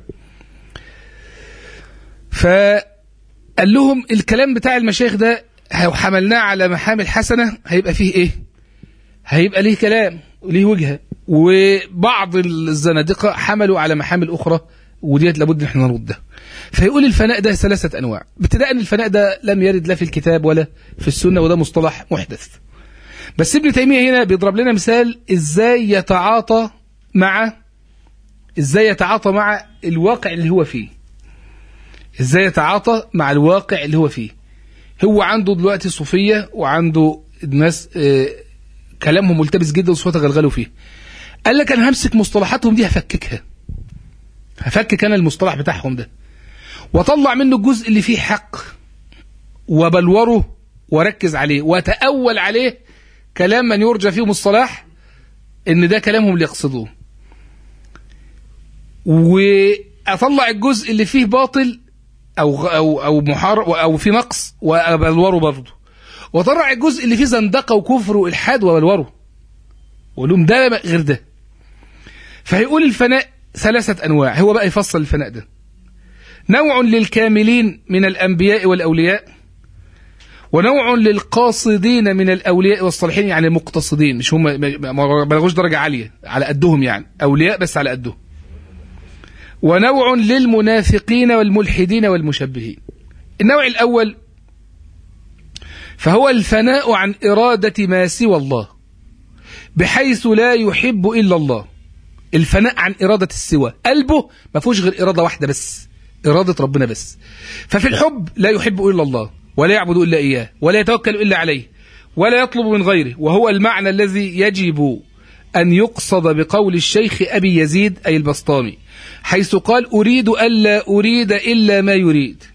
فقال لهم الكلام بتاع المشايخ ده لو حملناه على محامل حسنه هيبقى فيه ايه؟ هيبقى ليه كلام وليه وجهه. وبعض الزنادقه حملوا على محامل اخرى، وديت لابد ان احنا نردها. فيقول الفناء ده 3 انواع. ابتداء الفناء ده لم يرد لا في الكتاب ولا في السنه، وده مصطلح محدث. بس ابن تيمية هنا بيضرب لنا مثال ازاي يتعاطى مع الواقع اللي هو فيه. ازاي يتعاطى مع الواقع اللي هو فيه. هو عنده دلوقتي صوفية، وعنده الناس كلامهم ملتبس جدا وصوتها غلغلوا فيه. قال لك انا همسك مصطلحاتهم دي هفكك انا المصطلح بتاعهم ده، واطلع منه الجزء اللي فيه حق، وبلوره وركز عليه وتأول عليه كلام من يرجى فيهم الصلاح ان ده كلامهم اللي يقصدوه، واطلع الجزء اللي فيه باطل او محارب او في نقص وابلوره برضه، واطلع الجزء اللي فيه زندقه وكفر والحاد وابلوره، واقول لهم ده غير ده. فهيقول الفناء 3 انواع. هو بقى يفصل الفناء ده: نوع للكاملين من الانبياء والاولياء، ونوع للقاصدين من الأولياء والصالحين، يعني المقتصدين، مش هم ما بلغوش درجة عالية، على قدهم يعني، أولياء بس على قدهم. ونوع للمنافقين والملحدين والمشبهين. النوع الأول فهو الفناء عن إرادة ما سوى الله بحيث لا يحب إلا الله. الفناء عن إرادة السوى، قلبه ما فيهوش غير إرادة واحدة بس، إرادة ربنا بس. ففي الحب لا يحب إلا الله، ولا يعبد إلا إياه، ولا يتوكل إلا عليه، ولا يطلب من غيره. وهو المعنى الذي يجب أن يقصد بقول الشيخ أبي يزيد أي البسطامي، حيث قال أريد ألا أريد إلا ما يريد.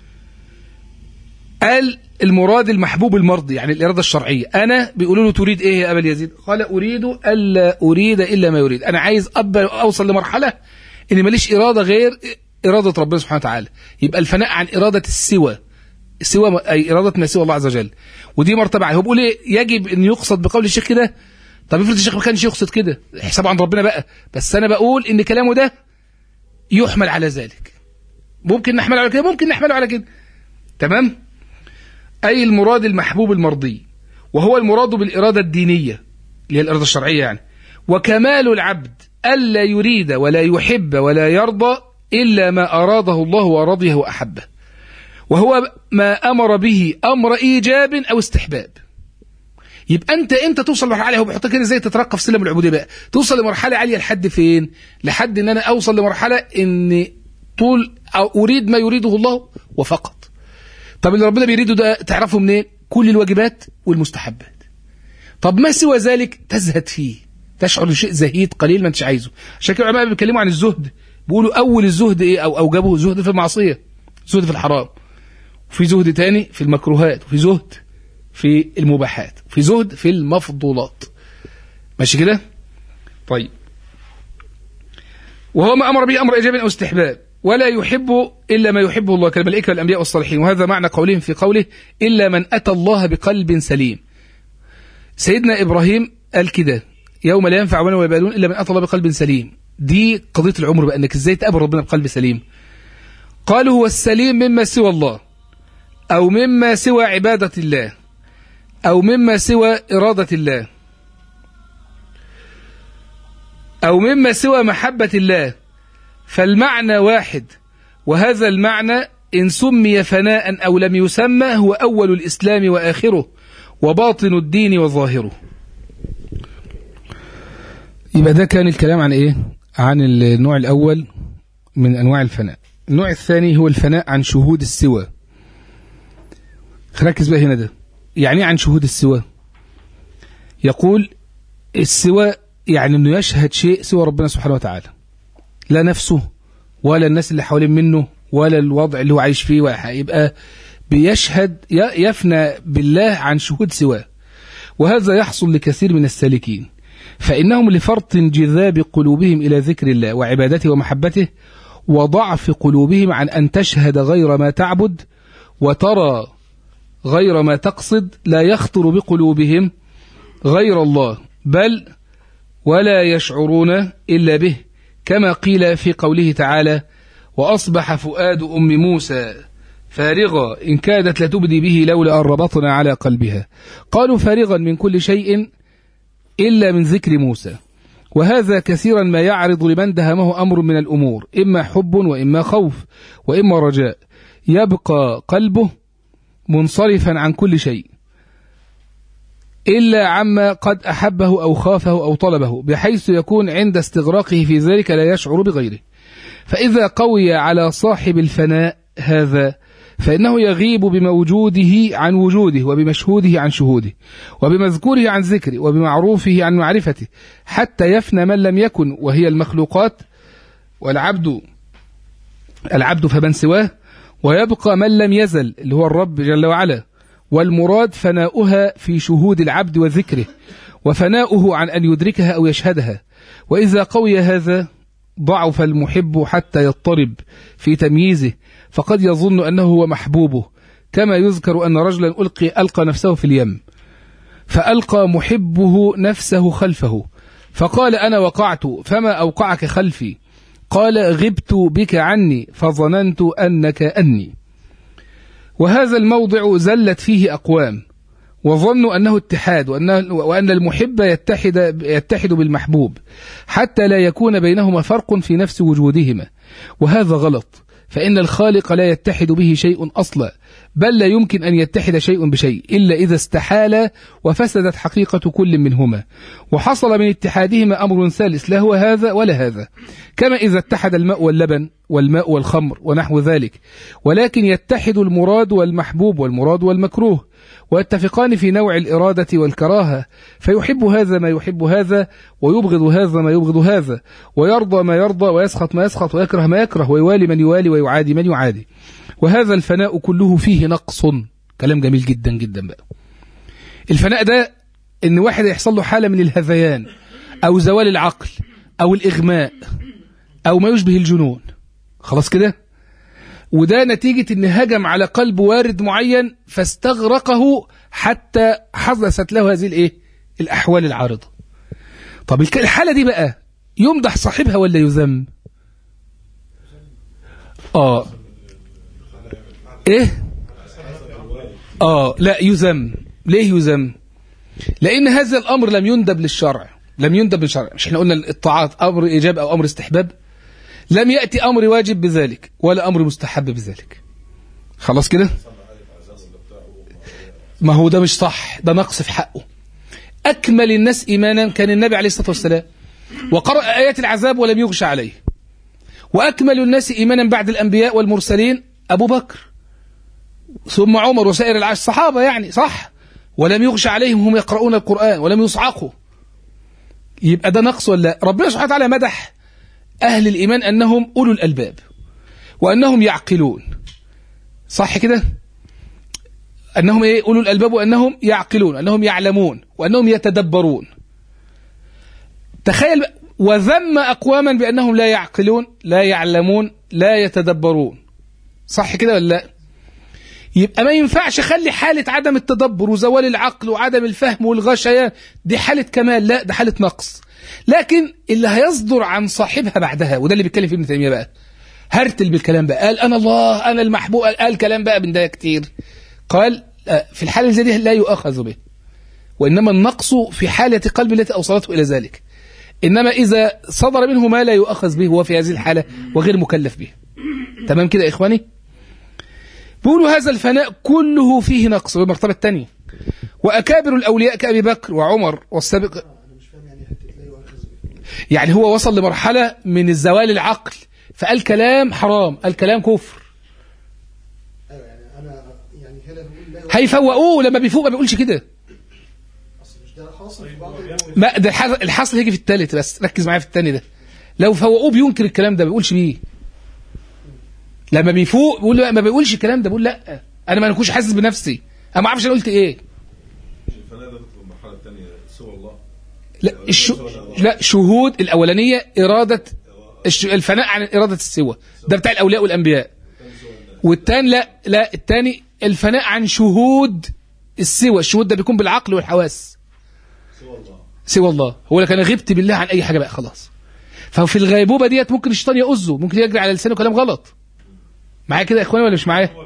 قال المراد المحبوب المرضي، يعني الإرادة الشرعية. أنا بيقولوا له تريد إيه يا أبا يزيد؟ قال أريد ألا أريد إلا ما يريد. أنا عايز أوصل لمرحلة إن ماليش إرادة غير إرادة ربنا سبحانه وتعالى. يبقى الفناء عن إرادة السوى، أي إرادة ما سوى الله عز وجل، ودي مرتبة. هو بيقول إيه؟ يجب أن يقصد بقول الشيخ كده. طب افرض الشيخ ما كانش يقصد كده، حسابه عند ربنا بقى. بس أنا بقول إن كلامه ده يحمل على ذلك. ممكن نحمله على كده، ممكن نحمله على كده، تمام؟ أي المراد المحبوب المرضي، وهو المراد بالإرادة الدينية اللي هي الإرادة الشرعية يعني. وكمال العبد ألا يريد ولا يحب ولا يرضى إلا ما أراده الله ورضيه وأحبه، وهو ما أمر به أمر إيجاب أو استحباب. يبقى أنت توصل لمرحلة عالية. هو بيحطك كده ازاي تترقى في سلم العبودية بقى، توصل لمرحلة عالية لحد فين؟ لحد إن أنا أوصل لمرحلة إن طول أو أريد ما يريده الله وفقط. طب اللي ربنا بيريده ده تعرفه منين؟ كل الواجبات والمستحبات. طب ما سوى ذلك تزهد فيه، تشعر بشيء زهيد قليل ما انتش عايزه. عشان كده العلماء بيتكلموا عن الزهد، بيقولوا أول الزهد إيه أو أوجبه زهد في المعصية، زهد في الحرام، وفي زهد تاني في المكروهات، وفي زهد في المباحات، وفي زهد في المفضولات. ماشي كده؟ طيب. وهو ما أمر به أمر إيجاب أو استحباب، ولا يحب إلا ما يحبه الله كالملائكة والأنبياء والصالحين. وهذا معنى قولهم في قوله إلا من أتى الله بقلب سليم. سيدنا إبراهيم قال كده يوم لا ينفع مال ولا بنون إلا من أتى الله بقلب سليم. دي قضية العمر بقى، أنك إزاي تقابل ربنا بقلب سليم. قالوا هو السليم مما سوى الله، أو مما سوى عبادة الله، أو مما سوى إرادة الله، أو مما سوى محبة الله، فالمعنى واحد. وهذا المعنى إن سمي فناء أو لم يسمى هو أول الإسلام وآخره، وباطن الدين وظاهره. يبقى ده كان الكلام عن إيه؟ عن النوع الأول من أنواع الفناء. النوع الثاني هو الفناء عن شهود السوى. ركز بقى هنا، ده يعني عن شهود السوى. يقول السوى يعني أنه يشهد شيء سوى ربنا سبحانه وتعالى، لا نفسه ولا الناس اللي حوالين منه ولا الوضع اللي هو عايش فيه، ولا يبقى بيشهد يفنى بالله عن شهود سواه. وهذا يحصل لكثير من السالكين، فإنهم لفرط انجذاب قلوبهم إلى ذكر الله وعبادته ومحبته، وضعف قلوبهم عن أن تشهد غير ما تعبد وترى غير ما تقصد، لا يخطر بقلوبهم غير الله، بل ولا يشعرون إلا به، كما قيل في قوله تعالى وأصبح فؤاد أم موسى فارغا إن كادت لتبدي به لولا أن ربطنا على قلبها. قالوا فارغا من كل شيء إلا من ذكر موسى. وهذا كثيرا ما يعرض لمن دهمه أمر من الأمور، إما حب وإما خوف وإما رجاء، يبقى قلبه منصرفا عن كل شيء إلا عما قد أحبه أو خافه أو طلبه، بحيث يكون عند استغراقه في ذلك لا يشعر بغيره. فإذا قوي على صاحب الفناء هذا فإنه يغيب بموجوده عن وجوده، وبمشهوده عن شهوده، وبمذكوره عن ذكره، وبمعروفه عن معرفته، حتى يفنى من لم يكن وهي المخلوقات، والعبد فمن سواه، ويبقى من لم يزل اللي هو الرب جل وعلا. والمراد فناؤها في شهود العبد وذكره، وفناؤه عن أن يدركها أو يشهدها. وإذا قوي هذا ضعف المحب حتى يضطرب في تمييزه، فقد يظن أنه هو محبوبه، كما يذكر أن رجلا ألقى نفسه في اليم، فألقى محبه نفسه خلفه، فقال أنا وقعت فما أوقعك خلفي؟ قال غبت بك عني فظننت أنك أني. وهذا الموضع زلت فيه أقوام، وظنوا أنه اتحاد، وأن المحب يتحد بالمحبوب حتى لا يكون بينهما فرق في نفس وجودهما، وهذا غلط. فإن الخالق لا يتحد به شيء أصلا، بل لا يمكن أن يتحد شيء بشيء إلا إذا استحال وفسدت حقيقة كل منهما، وحصل من اتحادهما أمر ثالث لا هو هذا ولا هذا، كما إذا اتحد الماء واللبن والماء والخمر ونحو ذلك. ولكن يتحد المراد والمحبوب والمراد والمكروه، ويتفقان في نوع الإرادة والكراهة، فيحب هذا ما يحب هذا، ويبغض هذا ما يبغض هذا، ويرضى ما يرضى، ويسخط ما يسخط، ويكره ما يكره، ويوالي من يوالي، ويعادي من يعادي. وهذا الفناء كله فيه نقص. كلام جميل جدا جدا بقى. الفناء ده إن واحد يحصل له حالة من الهذيان أو زوال العقل أو الإغماء أو ما يشبه الجنون، خلاص كده، وده نتيجة إن هجم على قلب وارد معين فاستغرقه حتى حدثت له هذه الأحوال العارضة. طب الحالة دي بقى يمدح صاحبها ولا يذم؟ إيه؟ لا يذم. ليه يذم؟ لأن هذا الأمر لم يندب للشرع، لم يندب للشرع. مش احنا قلنا الطاعات أمر إيجاب أو أمر استحباب؟ لم يأتي أمر واجب بذلك ولا أمر مستحب بذلك. خلاص كده؟ ما هو ده مش صح، ده نقص في حقه. أكمل الناس إيمانا كان النبي عليه الصلاة والسلام، وقرأ آيات العذاب ولم يغش عليه. وأكمل الناس إيمانا بعد الأنبياء والمرسلين أبو بكر، ثم عمر وسائر العشر الصحابة، يعني صح، ولم يغش عليهم، هم يقرؤون القرآن ولم يصعقوا. يبقى ده نقص ولا؟ ربنا سبحانه وتعالى مدح أهل الإيمان أنهم أولو الألباب وأنهم يعقلون، صح كده؟ أنهم أولو الألباب وأنهم يعقلون، أنهم يعلمون وأنهم يتدبرون. تخيل، وذم أقواما بأنهم لا يعقلون لا يعلمون لا يتدبرون، صح كده ولا لا؟ يبقى ما ينفعش خلي حالة عدم التدبر وزوال العقل وعدم الفهم والغشيان دي حالة كمال، لا، ده حالة نقص. لكن اللي هيصدر عن صاحبها بعدها، وده اللي بيتكلم فيه ابن تيمية بقى، هرتل بالكلام بقى، قال أنا الله أنا المحبوب، قال كلام بقى من ده كتير. قال في الحالة زي دي لا يؤخذ به، وإنما النقص في حالة قلب التي أوصلته إلى ذلك. إنما إذا صدر منه ما لا يؤخذ به هو في هذه الحالة وغير مكلف به. تمام كده يا إخواني؟ بيقولوا هذا الفناء كله فيه نقص بالمرتبة الثانية. وأكابر الأولياء كأبي بكر وعمر والسابق، يعني هو وصل لمرحلة من الزوال العقل فقال كلام حرام، قال كلام كفر. هيفوقوه لما بيفوق ما بيقولش كده. ما ده الحصل هيجي في الثالث، بس ركز معايا في الثاني ده. لو فوقوه بينكر الكلام ده، ما بيقولش بيه. لما بيفوق بيقول ما بيقولش الكلام ده، بيقول لا انا ما كنتش حاسس بنفسي، انا ما اعرفش انا قلت ايه. الفناء ده في المرحله الثانيه سوى الله. لا شهود الاولانيه اراده الفناء عن اراده السوى، ده بتاع الاولياء والانبياء. والثاني لا الثاني الفناء عن شهود السوى. الشهود ده بيكون بالعقل والحواس. سوى الله هو اللي كان غبت بالله عن اي حاجه بقى خلاص. ففي الغيبوبه ديت ممكن الشيطان يؤذه، ممكن يجري على لسانه كلام غلط. معايا كده يا اخواني ولا مش معايا؟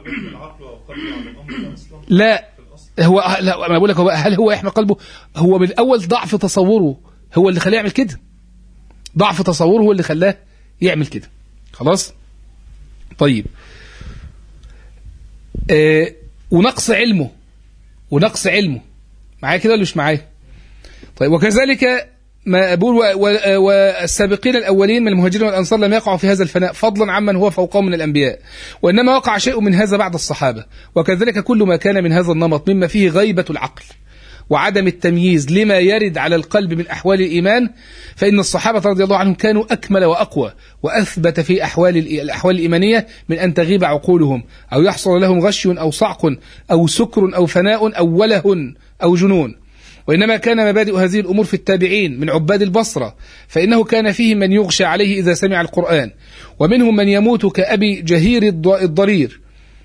لا هو لا، انا بقول لك هل هو يحمل قلبه؟ هو من الاول ضعف تصوره هو اللي خلاه يعمل كده. ضعف تصوره هو اللي خلاه يعمل كده. خلاص طيب. ونقص علمه معايا كده ولا مش معايا؟ طيب. وكذلك ما أقول والسابقين الأولين من المهاجرين والأنصار لم يقعوا في هذا الفناء فضلا عمن هو فوقهم من الأنبياء، وإنما وقع شيء من هذا بعد الصحابة. وكذلك كل ما كان من هذا النمط مما فيه غيبة العقل وعدم التمييز لما يرد على القلب من أحوال الإيمان، فإن الصحابة رضي الله عنهم كانوا أكمل وأقوى وأثبت في الأحوال الإيمانية من أن تغيب عقولهم أو يحصل لهم غش أو صعق أو سكر أو فناء أو وله أو جنون. وإنما كان مبادئ هذه الأمور في التابعين من عباد البصرة، فإنه كان فيهم من يغشى عليه إذا سمع القرآن، ومنهم من يموت كأبي جهير الضرير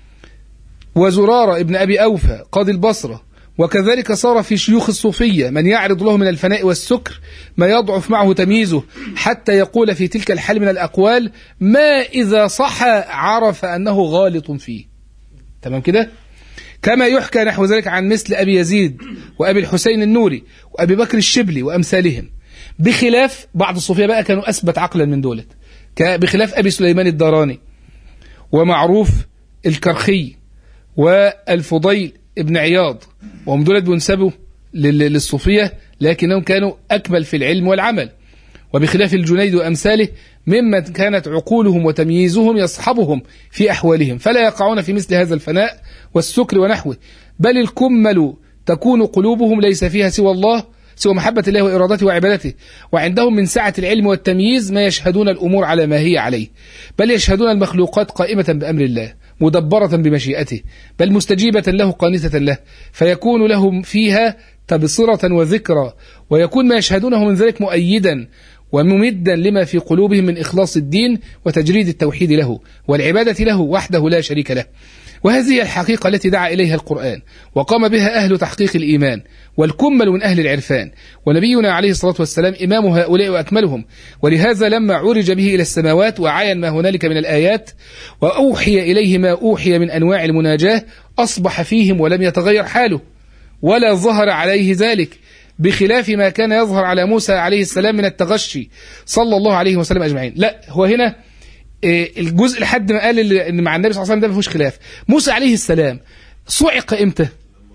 وزرارة ابن أبي أوفى قاضي البصرة. وكذلك صار في شيوخ الصوفية من يعرض له من الفناء والسكر ما يضعف معه تمييزه، حتى يقول في تلك الحال من الأقوال ما إذا صح عرف أنه غالط فيه. تمام كده؟ كما يحكى نحو ذلك عن مثل أبي يزيد وأبي الحسين النوري وأبي بكر الشبلي وأمثالهم، بخلاف بعض الصوفية بقى كانوا أثبت عقلا من دولت، بخلاف أبي سليمان الداراني ومعروف الكرخي والفضيل ابن عياض، وهم دولت بينسبوا للصوفية لكنهم كانوا أكمل في العلم والعمل. وبخلاف الجنيد وأمثاله ممن كانت عقولهم وتمييزهم يصحبهم في أحوالهم، فلا يقعون في مثل هذا الفناء والسكر ونحوه، بل الكمل تكون قلوبهم ليس فيها سوى الله، سوى محبة الله وإرادته وعبادته، وعندهم من سعة العلم والتمييز ما يشهدون الأمور على ما هي عليه، بل يشهدون المخلوقات قائمة بأمر الله مدبرة بمشيئته، بل مستجيبة له قانتة له، فيكون لهم فيها تبصرة وذكرى، ويكون ما يشهدونه من ذلك مؤيدا وممدا لما في قلوبهم من إخلاص الدين وتجريد التوحيد له والعبادة له وحده لا شريك له. وهذه هي الحقيقة التي دعا إليها القرآن وقام بها أهل تحقيق الإيمان والكمل من أهل العرفان، ونبينا عليه الصلاة والسلام إمام هؤلاء وأكملهم. ولهذا لما عرج به إلى السماوات وعاين ما هنالك من الآيات وأوحي إليه ما أوحي من أنواع المناجاة أصبح فيهم ولم يتغير حاله ولا ظهر عليه ذلك، بخلاف ما كان يظهر على موسى عليه السلام من التغشي صلى الله عليه وسلم أجمعين. لا، هو هنا الجزء لحد ما قال ان مع النبي صلى الله عليه وسلم ده ما فيهوش خلاف. موسى عليه السلام صعق امتى؟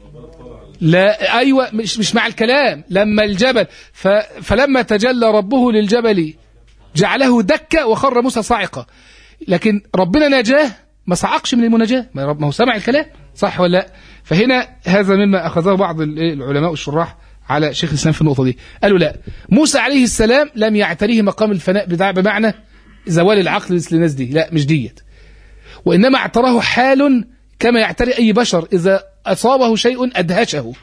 لا، ايوه، مش مع الكلام، لما الجبل فلما تجلى ربه للجبل جعله دكا وخر موسى صاعقا، لكن ربنا نجاه ما صعقش من المناجاه، ما هو سمع الكلام، صح ولا لا؟ فهنا هذا مما اخذه بعض العلماء الشراح على شيخ الاسلام في النقطه دي، قالوا لا، موسى عليه السلام لم يعتريه مقام الفناء بمعنى زوال العقل للناس دي، لا مش ديت، وإنما اعتراه حال كما يعتري أي بشر إذا أصابه شيء أدهشه،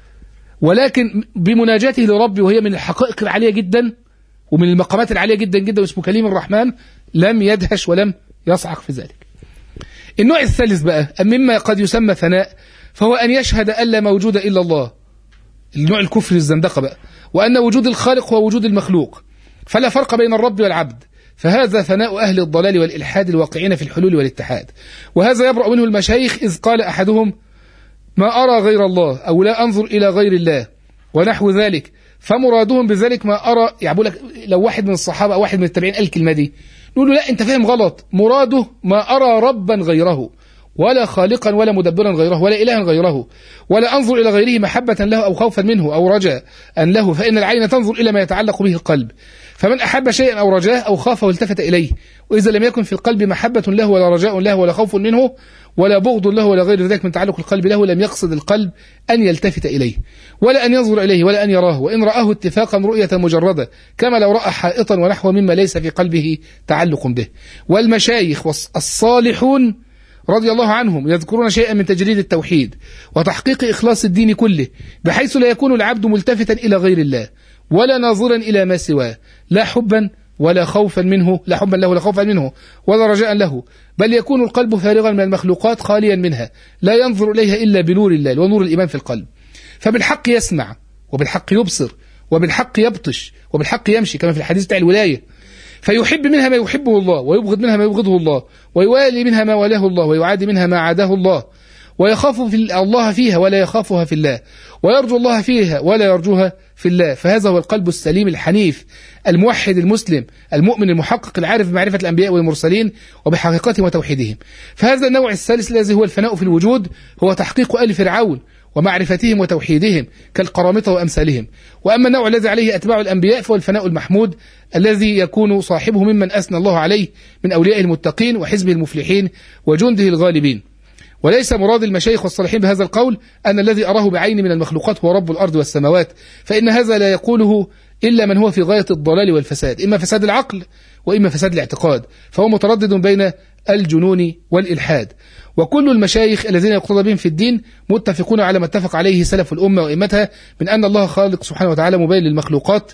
ولكن بمناجاته لربي وهي من الحقائق العالية جدا ومن المقامات العالية جدا جدا واسمه كليم الرحمن، لم يدهش ولم يصعق في ذلك. النوع الثالث بقى مما قد يسمى ثناء، فهو أن يشهد أن لا موجود إلا الله، النوع الكفر الزندقة بقى، وأن وجود الخالق هو وجود المخلوق، فلا فرق بين الرب والعبد، فهذا ثناء أهل الضلال والإلحاد الواقعين في الحلول والاتحاد، وهذا يبرأ منه المشايخ إذ قال أحدهم ما أرى غير الله أو لا أنظر إلى غير الله ونحو ذلك، فمرادهم بذلك ما أرى، يعني لك لو واحد من الصحابة أو واحد من التابعين قال الكلمة دي نقول له لا أنت فاهم غلط، مراده ما أرى ربا غيره ولا خالقا ولا مدبرا غيره ولا إلها غيره، ولا أنظر إلى غيره محبة له أو خوفا منه أو رجاء له، فإن العين تنظر إلى ما يتعلق به القلب، فمن أحب شيئا أو رجاه أو خافه والتفت إليه، وإذا لم يكن في القلب محبة له ولا رجاء له ولا خوف منه ولا بغض له ولا غير ذلك من تعلق القلب له، لم يقصد القلب أن يلتفت إليه ولا أن ينظر إليه ولا أن يراه، وإن رآه اتفاقا رؤية مجردة كما لو رأى حائطا ونحو مما ليس في قلبه تعلق به. والمشايخ الصالحون رضي الله عنهم يذكرون شيئا من تجريد التوحيد وتحقيق إخلاص الدين كله، بحيث لا يكون العبد ملتفتا إلى غير الله ولا ناظرا إلى ما سواه، لا حبا ولا خوفا منه، لا حبا له ولا خوفا منه ولا رجاء له، بل يكون القلب فارغا من المخلوقات خاليا منها، لا ينظر إليها إلا بنور الله ونور الإيمان في القلب، فبالحق يسمع وبالحق يبصر وبالحق يبطش وبالحق يمشي كما في الحديث بتاع الولاية، فيحب منها ما يحبه الله ويبغض منها ما يبغضه الله، ويوالي منها ما والاه الله ويعادي منها ما عاداه الله، ويخاف في الله فيها ولا يخافها في الله، ويرجو الله فيها ولا يرجوها في الله، فهذا هو القلب السليم الحنيف الموحد المسلم المؤمن المحقق العارف بمعرفة الأنبياء والمرسلين وبحقيقتهم وتوحيدهم. فهذا النوع الثالث الذي هو الفناء في الوجود هو تحقيق آل فرعون ومعرفتهم وتوحيدهم كالقرامطة وأمثالهم. وأما النوع الذي عليه أتباع الأنبياء فهو الفناء المحمود الذي يكون صاحبه ممن أثنى الله عليه من أولياء المتقين وحزبه المفلحين وجنده الغالبين. وليس مراد المشايخ والصالحين بهذا القول أن الذي أراه بعيني من المخلوقات هو رب الأرض والسماوات، فإن هذا لا يقوله إلا من هو في غاية الضلال والفساد، إما فساد العقل وإما فساد الاعتقاد، فهو متردد بين الجنون والإلحاد. وكل المشايخ الذين يقتضى بهم في الدين متفقون على ما اتفق عليه سلف الأمة وإمتها من أن الله خالق سبحانه وتعالى مبين للمخلوقات،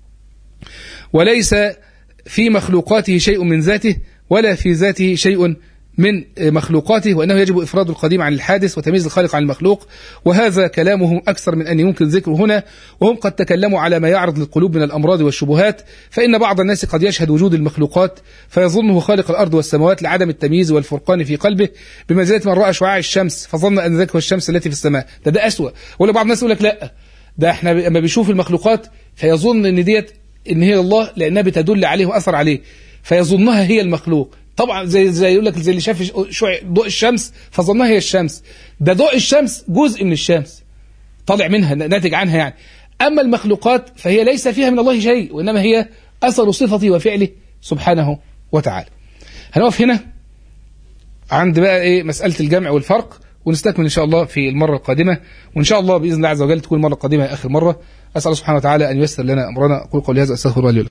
وليس في مخلوقاته شيء من ذاته ولا في ذاته شيء من مخلوقاته، وأنه يجب إفراد القديم عن الحادث وتمييز الخالق عن المخلوق. وهذا كلامهم أكثر من أن يمكن ذكره هنا، وهم قد تكلموا على ما يعرض للقلوب من الأمراض والشبهات، فإن بعض الناس قد يشهد وجود المخلوقات فيظنه خالق الأرض والسماوات لعدم التمييز والفرقان في قلبه، بمنزلة من رأى شعاع الشمس فظن أن ذلك هو الشمس التي في السماء. ده أسوأ. ولا بعض الناس يقول لك لا، ده احنا لما بيشوف المخلوقات فيظن ان ديت ان هي الله لأنها بتدل عليه وأثر عليه، فيظنها هي المخلوق. طبعا زي يقول لك زي اللي شاف ضوء الشمس فظنها هي الشمس، ده ضوء الشمس جزء من الشمس طالع منها ناتج عنها يعني. أما المخلوقات فهي ليس فيها من الله شيء، وإنما هي أثر صفته وفعله سبحانه وتعالى. هنقف هنا عند بقى مسألة الجمع والفرق، ونستكمل إن شاء الله في المرة القادمة، وإن شاء الله بإذن الله عز وجل تكون المرة القادمة آخر مرة. أسأل الله سبحانه وتعالى أن ييسر لنا أمرنا. أقول قولي هذا أستغفر الله لي ولكم.